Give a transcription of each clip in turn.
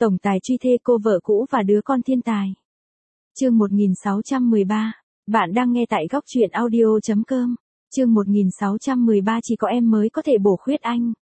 Tổng tài truy thê cô vợ cũ và đứa con thiên tài. Chương 1613. Bạn đang nghe tại góc truyện audio.com. Chương 1613 chỉ có em mới có thể bổ khuyết anh.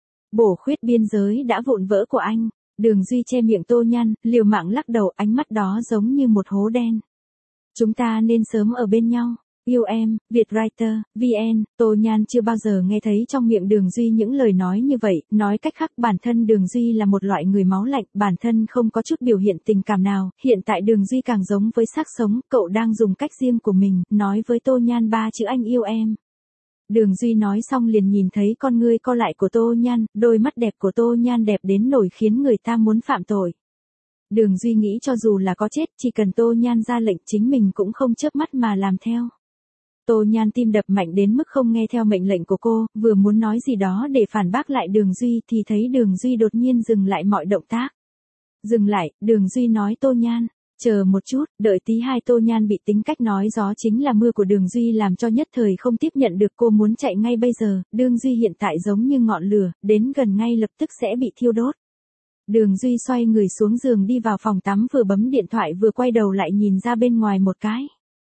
Bổ khuyết biên giới đã vụn vỡ của anh. Đường Duy che miệng Tô Nhan, liều mạng lắc đầu, ánh mắt đó giống như một hố đen. Chúng ta nên sớm ở bên nhau. Yêu em, Vietwriter, VN. Tô Nhan chưa bao giờ nghe thấy trong miệng Đường Duy những lời nói như vậy, nói cách khác bản thân Đường Duy là một loại người máu lạnh, bản thân không có chút biểu hiện tình cảm nào, hiện tại Đường Duy càng giống với xác sống, cậu đang dùng cách riêng của mình, nói với Tô Nhan 3 chữ anh yêu em. Đường Duy nói xong liền nhìn thấy con ngươi co lại của Tô Nhan, đôi mắt đẹp của Tô Nhan đẹp đến nổi khiến người ta muốn phạm tội. Đường Duy nghĩ cho dù là có chết, chỉ cần Tô Nhan ra lệnh chính mình cũng không chớp mắt mà làm theo. Tô Nhan tim đập mạnh đến mức không nghe theo mệnh lệnh của cô, vừa muốn nói gì đó để phản bác lại Đường Duy thì thấy Đường Duy đột nhiên dừng lại mọi động tác. Dừng lại, Đường Duy nói Tô Nhan, chờ một chút, đợi tí hai. Tô Nhan bị tính cách nói gió chính là mưa của Đường Duy làm cho nhất thời không tiếp nhận được, cô muốn chạy ngay bây giờ, Đường Duy hiện tại giống như ngọn lửa, đến gần ngay lập tức sẽ bị thiêu đốt. Đường Duy xoay người xuống giường đi vào phòng tắm, vừa bấm điện thoại vừa quay đầu lại nhìn ra bên ngoài một cái.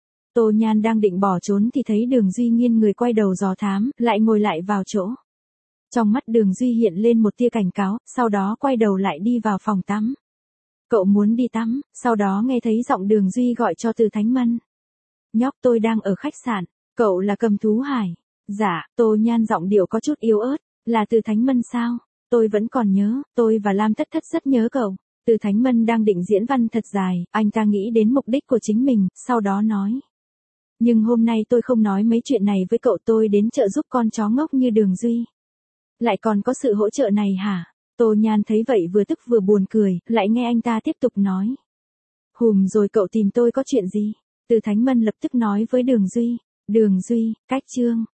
Tô Nhan đang định bỏ trốn thì thấy Đường Duy nghiêng người quay đầu dò thám, lại ngồi lại vào chỗ. Trong mắt Đường Duy hiện lên một tia cảnh cáo, sau đó quay đầu lại đi vào phòng tắm. Cậu muốn đi tắm, sau đó nghe thấy giọng Đường Duy gọi cho Từ Thánh Mân. Nhóc, tôi đang ở khách sạn, cậu là Cầm Thú Hải. Dạ, Tô Nhan giọng điệu có chút yếu ớt, là Từ Thánh Mân sao? Tôi vẫn còn nhớ, tôi và Lam Thất Thất rất nhớ cậu. Từ Thánh Mân đang định diễn văn thật dài, anh ta nghĩ đến mục đích của chính mình, sau đó nói. Nhưng hôm nay tôi không nói mấy chuyện này với cậu, tôi đến trợ giúp con chó ngốc như Đường Duy. Lại còn có sự hỗ trợ này hả? Tô Nhan thấy vậy vừa tức vừa buồn cười, lại nghe anh ta tiếp tục nói. Hùm rồi, cậu tìm tôi có chuyện gì? Từ Thánh Mân lập tức nói với Đường Duy. Đường Duy, cách chương.